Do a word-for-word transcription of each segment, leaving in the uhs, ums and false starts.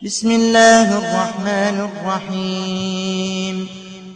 بسم الله الرحمن الرحيم.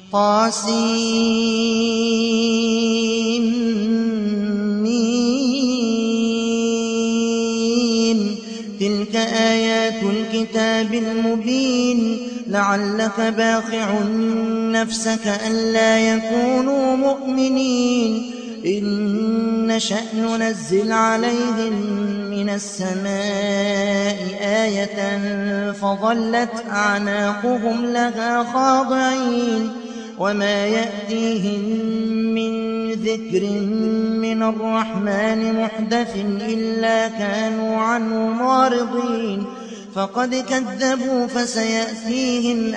طاسيم. تلك آيات الكتاب المبين. لعلك باخع نفسك ألا يكونوا مؤمنين. إن نشأ ننزل عليهم من السماء آية فظلت أعناقهم لها خاضعين. وما يأتيهم من ذكر من الرحمن محدث إلا كانوا عنه معرضين. فقد كذبوا فسيأتيهم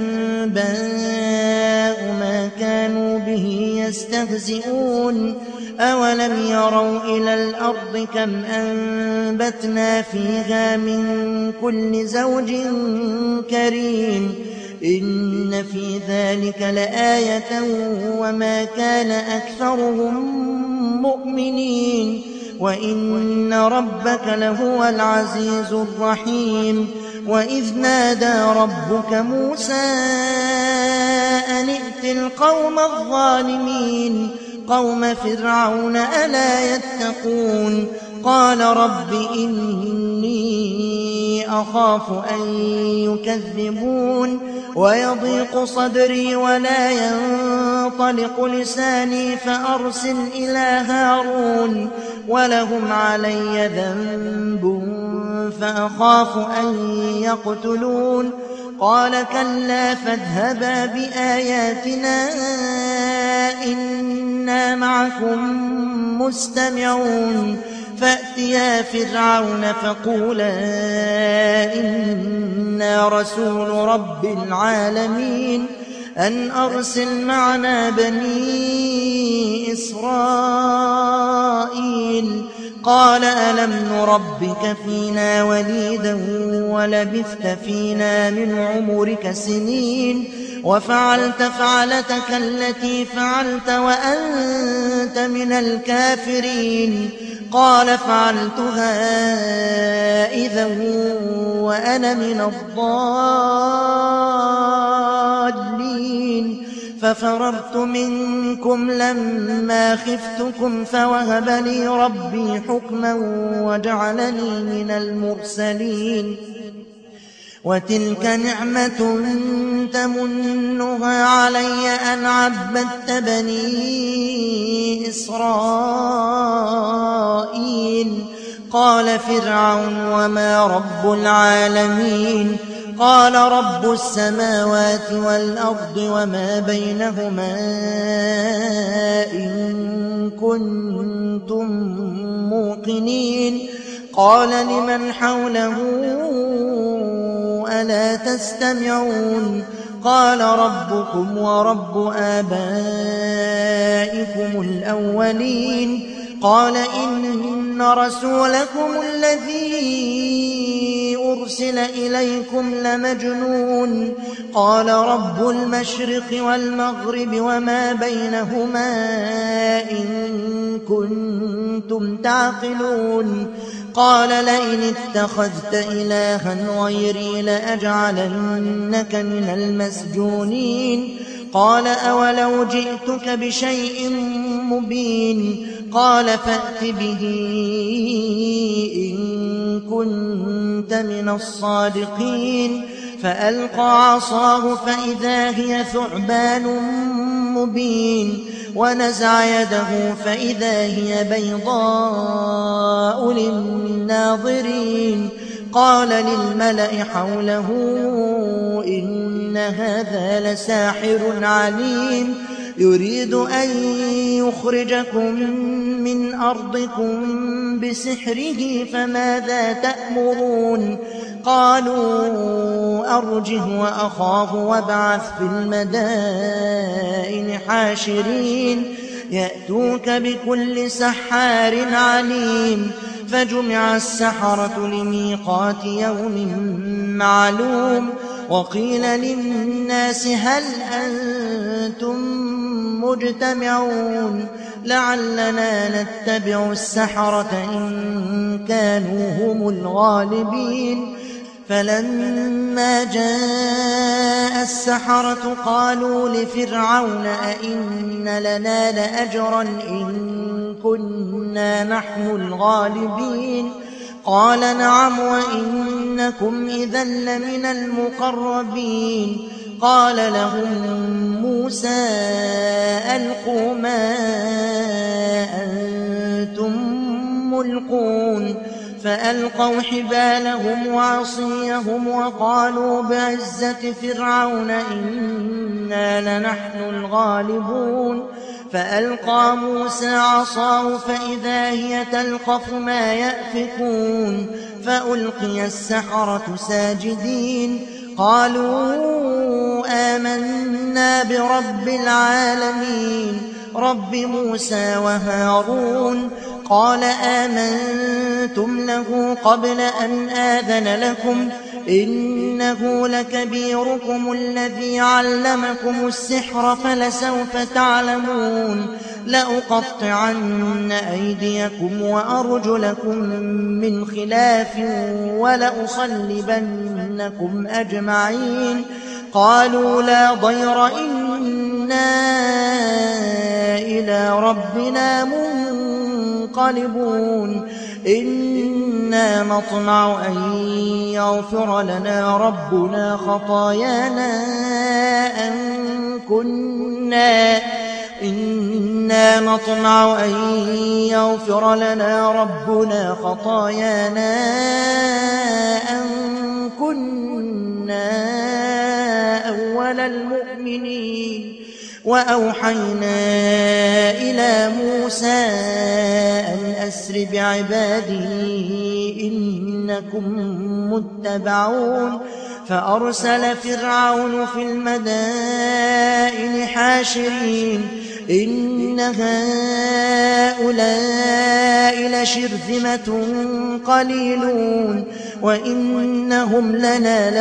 أنباء ما كانوا به يستهزئون. أولم يروا إلى الأرض كم أنبتنا فيها من كل زوج كريم. إن في ذلك لآية وما كان أكثرهم مؤمنين. وإن ربك لهو العزيز الرحيم. وإذ نادى ربك موسى أن ائت القوم الظالمين قوم فرعون ألا يتقون. قال رب إني أخاف أن يكذبون ويضيق صدري ولا ينطلق لساني فأرسل إلى هارون ولهم علي ذنب فأخاف أن يقتلون. قال كلا فاذهبا بآياتنا إنا معكم مستمعون. فأتيا فرعون فقولا إنا رسول رب العالمين أن أرسل معنا بني إسرائيل. قال ألم نربك فينا وليدا ولبثت فينا من عمرك سنين وفعلت فعلتك التي فعلت وأنت من الكافرين. قال فعلتها إذا وأنا من الضالين. ففررت منكم لما خفتكم فوهب لي ربي حكما وجعلني من المرسلين. وتلك نعمة تمنها علي أن عبدت بني إسرائيل. قال فرعون وما رب العالمين. قال رب السماوات والأرض وما بينهما إن كنتم موقنين. قال لمن حوله ألا تستمعون. قال ربكم ورب آبائكم الأولين. قال إن رسولكم الذي أرسل إليكم لمجنون. قال رب المشرق والمغرب وما بينهما إن كنتم تعقلون. قال لئن اتخذت إلها غيري لأجعلنك من المسجونين. قال أولو جئتك بشيء مبين. قال فأت به إن كنت من الصادقين. فألقى عصاه فإذا هي ثعبان مبين. ونزع يده فإذا هي بيضاء للناظرين. قال للملأ حوله إن هذا لساحر عليم يريد أن يخرجكم من أرضكم بسحره فماذا تأمرون. قالوا أرجه وأخاه وابعث في المدائن حاشرين يأتوك بكل سحار عليم. فجمع السحرة لميقات يوم معلوم. وقيل للناس هل أنتم مجتمعون لعلنا نتبع السحرة إن كانوا هم الغالبين. فلما جاء السحرة قالوا لفرعون أئن لنا لأجرا إن كنا نحن الغالبين قال نعم وإنكم إذا لمن المقربين قال لهم موسى ألقوا ما أنتم ملقون فألقوا حبالهم وعصيهم وقالوا بعزة فرعون إنا لنحن الغالبون فألقى موسى عصاه فإذا هي تلقف ما يأفكون فألقي السحرة ساجدين قالوا آمنا برب العالمين رب موسى وهارون قال آمنتم له قبل أن آذن لكم إنه لكبيركم الذي علمكم السحر فلسوف تعلمون لأقطعن أيديكم وأرجلكم من خلاف ولأصلبنكم أجمعين قالوا لا ضير إنا إلى ربنا منقلبون إنا نطمع أن يغفر لنا ربنا خطايانا أن كنا إنا نطمع أن يغفر لنا ربنا خطايانا أن كنا أول المؤمنين وأوحينا إلى موسى أن أسر بعبادي إنكم متبعون فأرسل فرعون في المدائن حاشرين إن هؤلاء لشرذمة قليلون وإنهم لنا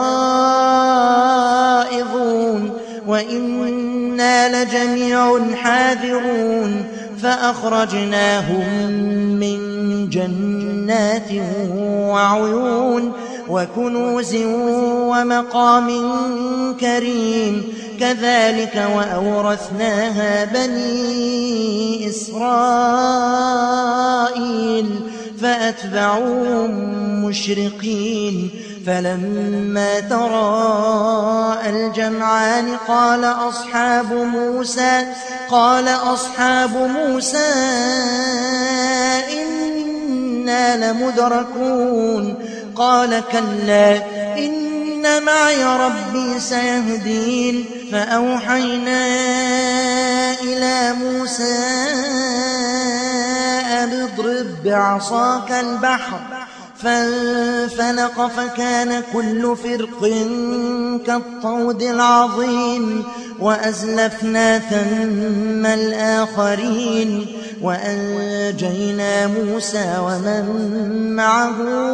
لغائظون وإنا لجميع حاذرون فأخرجناهم من جنات وعيون وكنوز ومقام كريم كذلك وأورثناها بني إسرائيل فأتبعوهم مشرقين فلما تراءى الجمعان قال أصحاب موسى قال أصحاب موسى إنا لمدركون قال كلا إن معي ربي سيهدين فأوحينا إلى موسى أن اضرب بعصاك البحر فانفلق فكان كل فرق كالطود العظيم وأزلفنا ثم الآخرين وأنجينا موسى ومن معه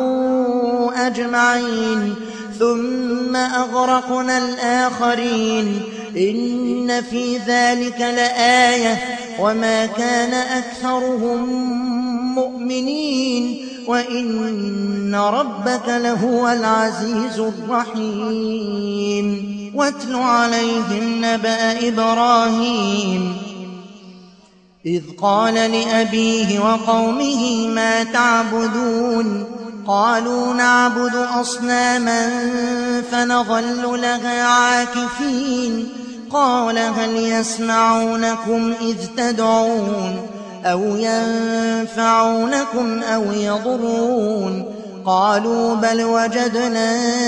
أجمعين ثم أغرقنا الآخرين إن في ذلك لآية وما كان أكثرهم مؤمنين وإن ربك لهو العزيز الرحيم واتل عليهم نبأ إبراهيم إذ قال لأبيه وقومه ما تعبدون قالوا نعبد أصناما فنظل لها عاكفين قال هل يسمعونكم إذ تدعون أو ينفعونكم أو يضرون قالوا بل وجدنا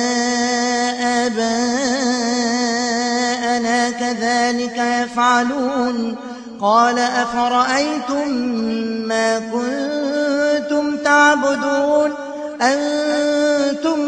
آباءنا كذلك يفعلون قال أفرأيتم ما كنتم تعبدون أنتم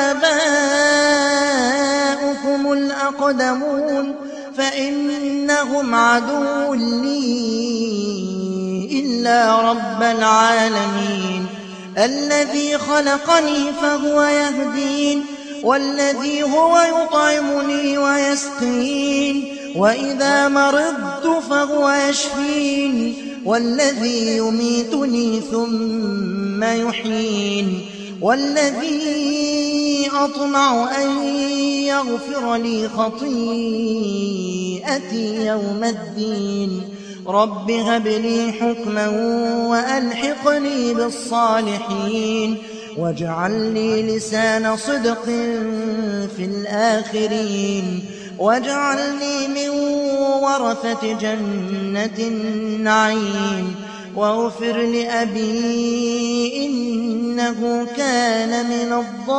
وآباؤكم الأقدمون فإنهم عدو لي إلا رب العالمين الذي خلقني فهو يهدين والذي هو يطعمني ويسقين وإذا مرضت فهو يشفين والذي يميتني ثم يحيين والذي أطمع أن يغفر لي خطيئتي يوم الدين رب هب لي حكما وألحقني بالصالحين واجعل لي لسان صدق في الآخرين واجعلني من ورثة جنة النعيم واغفر لأبي إنه كان من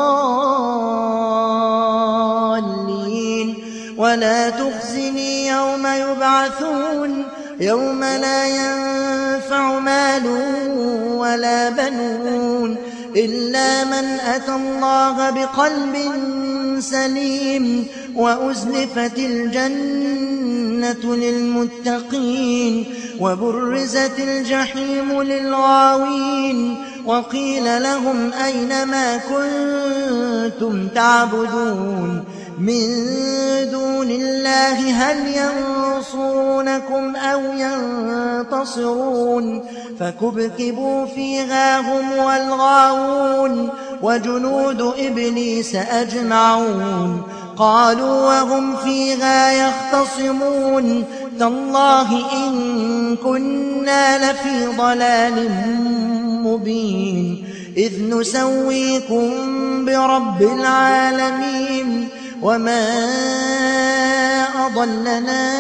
الضالين ولا تخزني يوم يبعثون يوم لا ينفع مال ولا بنون إلا من أتى الله بقلب سليم وأزلفت الجنة للمتقين وبرزت الجحيم للغاوين وقيل لهم أين ما كنتم تعبدون من دون الله هل ينصرونكم أو ينتصرون فكبكبوا فيها هم والغاوون وجنود إبليس أجمعون قالوا وهم فيها يختصمون تالله إن كنا لفي ضلال مبين إذ نسويكم برب العالمين وما أضلنا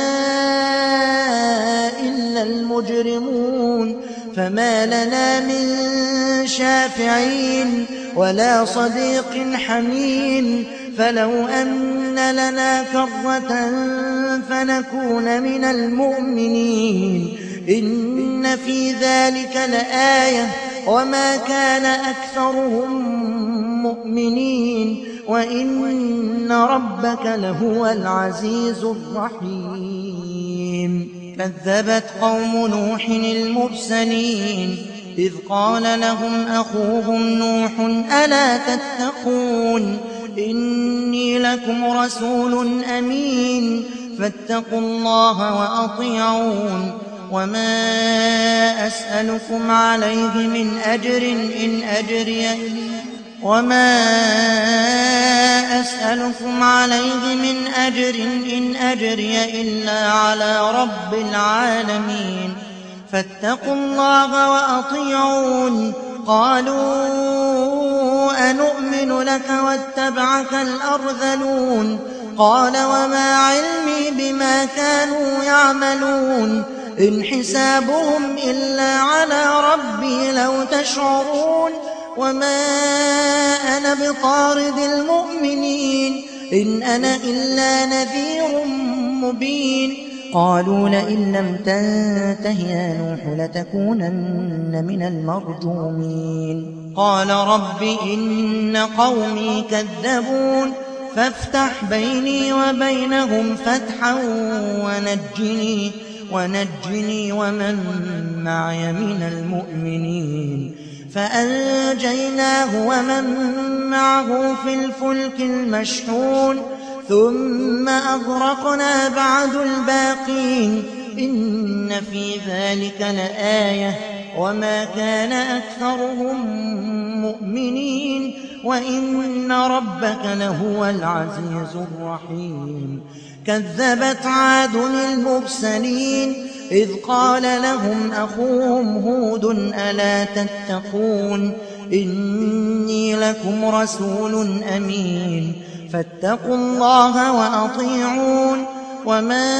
إلا المجرمون فما لنا من شافعين ولا صديق حميم فلو أن لنا كرة فنكون من المؤمنين إن في ذلك لآية وما كان أكثرهم مؤمنين وإن ربك لهو العزيز الرحيم كذبت قوم نوح المرسلين إذ قال لهم أخوهم نوح ألا تتقون إني لكم رسول أمين فاتقوا الله وأطيعون وما أسألكم عليه من أجر إن أجري وما أسألكم عليه من أجر إن أجري إلا على رب العالمين فاتقوا الله وأطيعون قالوا أنؤمن لك واتبعك الأرذلون قال وما علمي بما كانوا يعملون إن حسابهم إلا على ربي لو تشعرون وما أنا بطارد المؤمنين إن أنا إلا نذير مبين قالوا لئن لم تنته يا نوح لتكونن من المرجومين قال رب إن قومي كذبون فافتح بيني وبينهم فتحا ونجني ونجني ومن معي من المؤمنين فأنجيناه ومن معه في الفلك المشحون ثم أغرقنا بعد الباقين إن في ذلك لآية وما كان أكثرهم مؤمنين وإن ربك لهو العزيز الرحيم كذبت عاد المرسلين إذ قال لهم أخوهم هود ألا تتقون إني لكم رسول أمين فاتقوا الله وأطيعون وما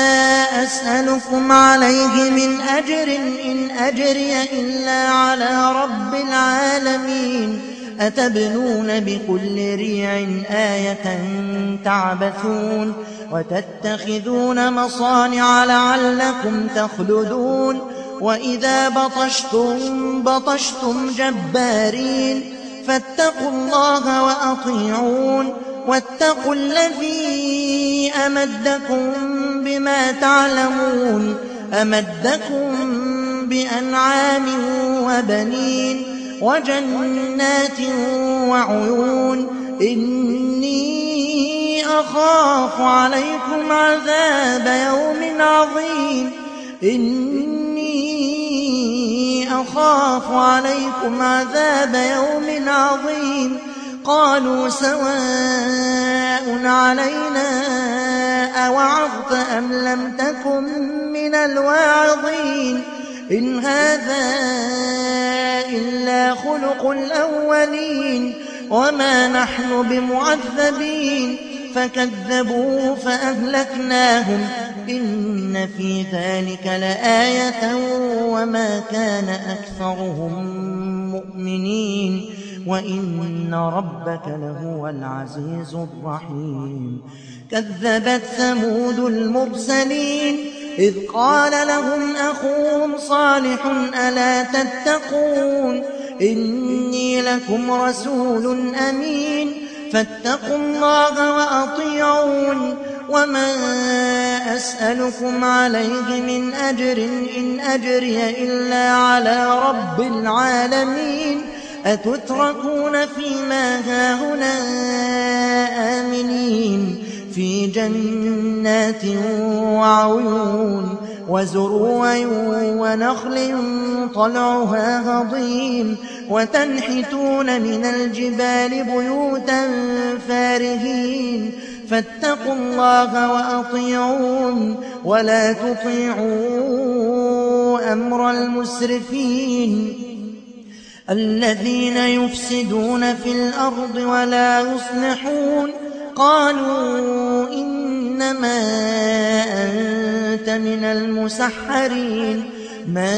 أسألكم عليه من أجر إن أجري إلا على رب العالمين أتبنون بكل ريع آية تعبثون وتتخذون مصانع لعلكم تخلدون وإذا بطشتم بطشتم جبارين فاتقوا الله وأطيعون واتقوا الذي أمدكم بما تعلمون أمدكم بأنعام وبنين وجنات وعيون إني أخاف عليكم عذاب يوم عظيم إني أخاف عليكم عذاب يوم عظيم قالوا سواء علينا أوعظت أم لم تكن من الواعظين إن هذا إلا خلق الأولين وما نحن بمعذبين فكذبوه فأهلكناهم إن في ذلك لآية وما كان أكثرهم مؤمنين وإن ربك لهو العزيز الرحيم. كذبت ثمود المرسلين إذ قال لهم أخوهم صالح ألا تتقون إني لكم رسول أمين فاتقوا الله وأطيعون وما أسألكم عليه من أجر إن أجري إلا على رب العالمين أتتركون فيما هاهنا آمنين في جنات وعيون وزروع ونخل طلعها هضيم وتنحتون من الجبال بيوتا فارهين فاتقوا الله وأطيعون ولا تطيعوا أمر المسرفين الذين يفسدون في الأرض ولا يصلحون قالوا إنما أنت من المسحرين ما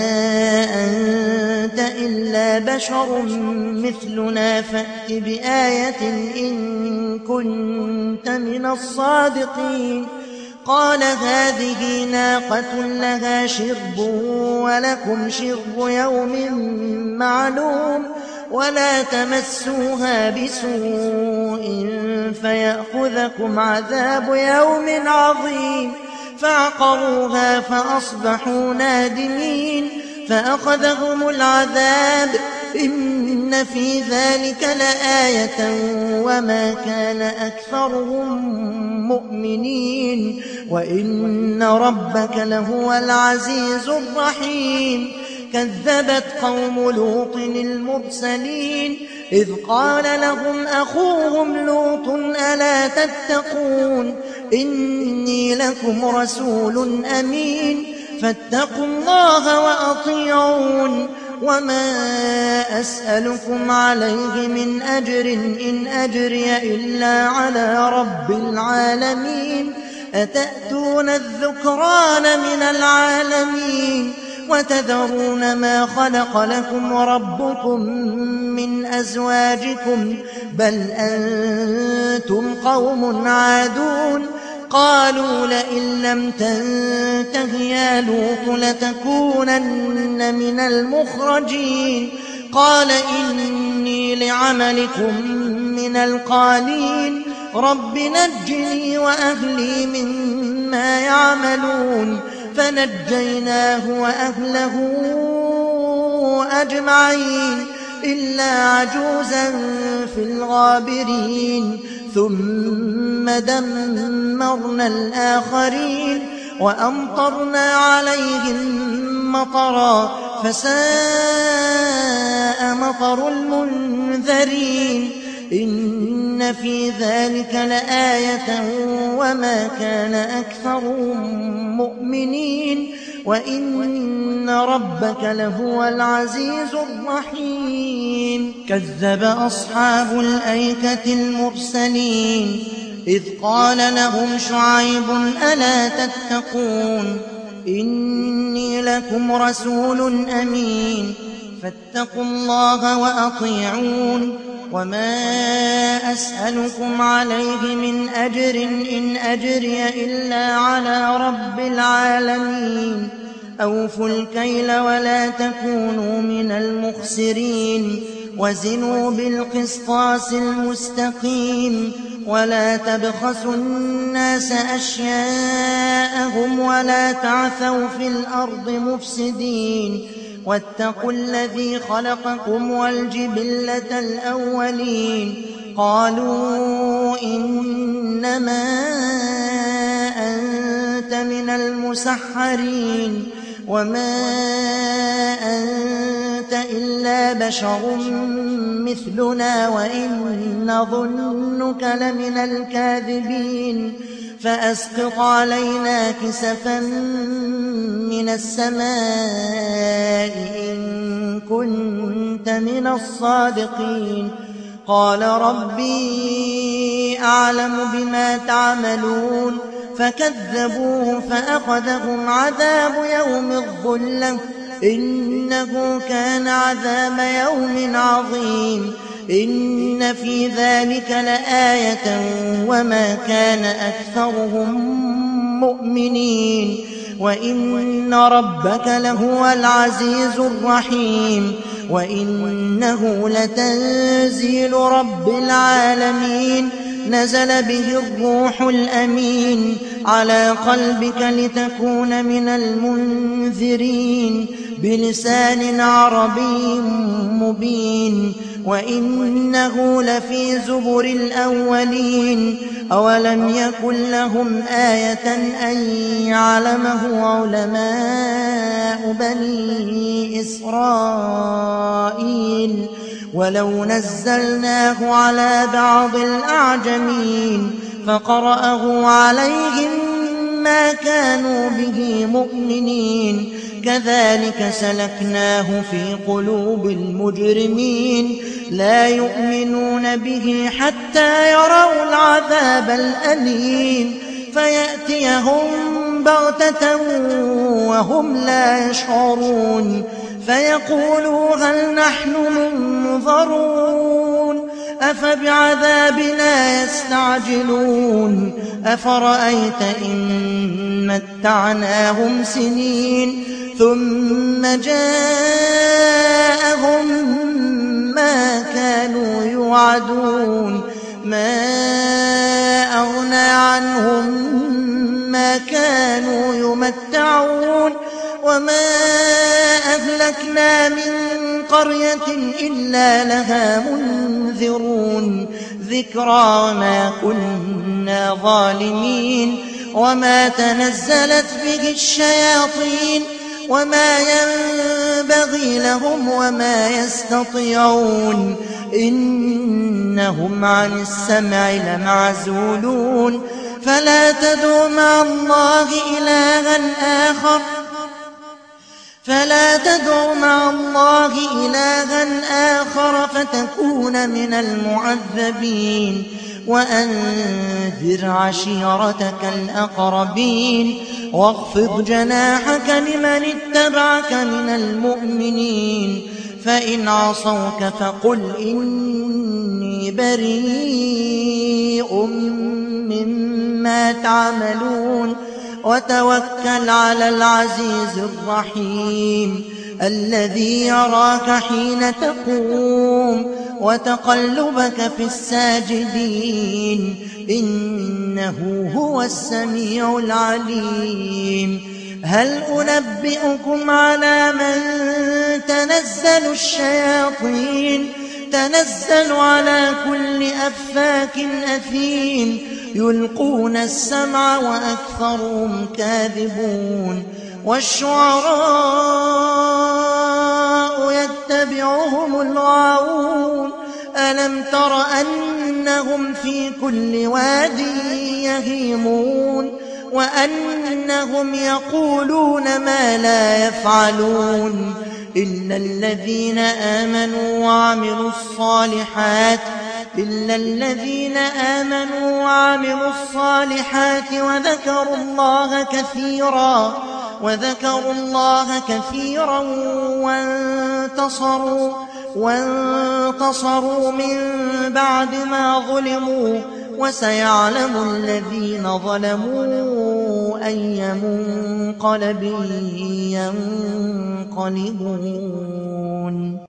أنت إلا بشر مثلنا فأت بآية إن كنت من الصادقين قال هذه ناقة لها شرب ولكم شرب يوم معلوم ولا تمسوها بسوء فيأخذكم عذاب يوم عظيم فعقروها فأصبحوا نادمين فأخذهم العذاب إن في ذلك لآية وما كان أكثرهم مؤمنين وإن ربك لهو العزيز الرحيم. كذبت قوم لوط المرسلين إذ قال لهم أخوهم لوط ألا تتقون إني لكم رسول أمين فاتقوا الله وأطيعون وما أسألكم عليه من أجر إن أجري إلا على رب العالمين أتأتون الذكران من العالمين وتذرون ما خلق لكم ربكم من أزواجكم بل أنتم قوم عادون قالوا لئن لم تنته يا لوط لتكونن من المخرجين قال إني لعملكم من القالين رب نجني وأهلي مما يعملون فنجيناه وأهله أجمعين إلا عجوزا في الغابرين ثم دمرنا الآخرين وأمطرنا عليهم مطرا فساء مطر المنذرين إن في ذلك لآية وما كان أكثرهم مؤمنين وإن ربك لهو العزيز الرحيم. كذب أصحاب الأيكة المرسلين إذ قال لهم شعيب ألا تتقون إني لكم رسول أمين فاتقوا الله وأطيعون وما أسألكم عليه من أجر إن أجري إلا على رب العالمين أوفوا الكيل ولا تكونوا من المخسرين وزنوا بالقسطاس المستقيم ولا تبخسوا الناس أشياءهم ولا تعثوا في الأرض مفسدين واتقوا الذي خلقكم والجبلة الأولين قالوا إنما أنت من المسحرين وما أنت إلا بشر مثلنا وإن نظنك لمن الكاذبين فأسقط علينا كسفا من السماء إن كنت من الصادقين قال ربي أعلم بما تعملون فكذبوه فأخذهم عذاب يوم الظلة إنه كان عذاب يوم عظيم إن في ذلك لآية وما كان أكثرهم مؤمنين وإن ربك لهو العزيز الرحيم وإنه لتنزيل رب العالمين نزل به الروح الأمين على قلبك لتكون من المنذرين بلسان عربي مبين وإنه لفي زبر الأولين أولم يكن لهم آية أن يعلمه علماء بني إسرائيل ولو نزلناه على بعض الأعجمين فقرأه عليهم ما كانوا به مؤمنين كذلك سلكناه في قلوب المجرمين لا يؤمنون به حتى يروا العذاب الأليم فيأتيهم بغتة وهم لا يشعرون فيقولوا هل نحن منظرون أفبعذابنا يستعجلون أفرأيت إن متعناهم سنين ثم جاءهم ما كانوا يوعدون ما أغنى عنهم ما كانوا يمتعون وما أهلكنا من قرية إلا لها منذرون ذكرى وما كنا ظالمين وما تنزلت به الشياطين وما ينبغي لهم وما يستطيعون إنهم عن السمع لمعزولون فلا تدع مع الله إلها آخر فلا تدع مع الله إلها آخر فتكون من المعذبين وأنذر عشيرتك الأقربين واخفض جناحك لمن اتبعك من المؤمنين فإن عصوك فقل إني بريء مما تعملون وتوكل على العزيز الرحيم الذي يراك حين تقوم وتقلبك في الساجدين إنه هو السميع العليم هل أنبئكم على من تنزل الشياطين تنزل على كل أفاك أثيم يلقون السمع وأكثرهم كاذبون والشعراء يتبعهم الغاوون ألم تر أنهم في كل واد يهيمون وأنهم يقولون ما لا يفعلون إلا الذين آمنوا وعملوا الصالحات إلا الذين آمنوا وعملوا الصالحات وذكروا الله كثيرا وذكروا الله كثيرا وانتصروا وانتصروا من بعد ما ظلموا وسيعلم الذين ظلموا أي منقلب ينقلبون.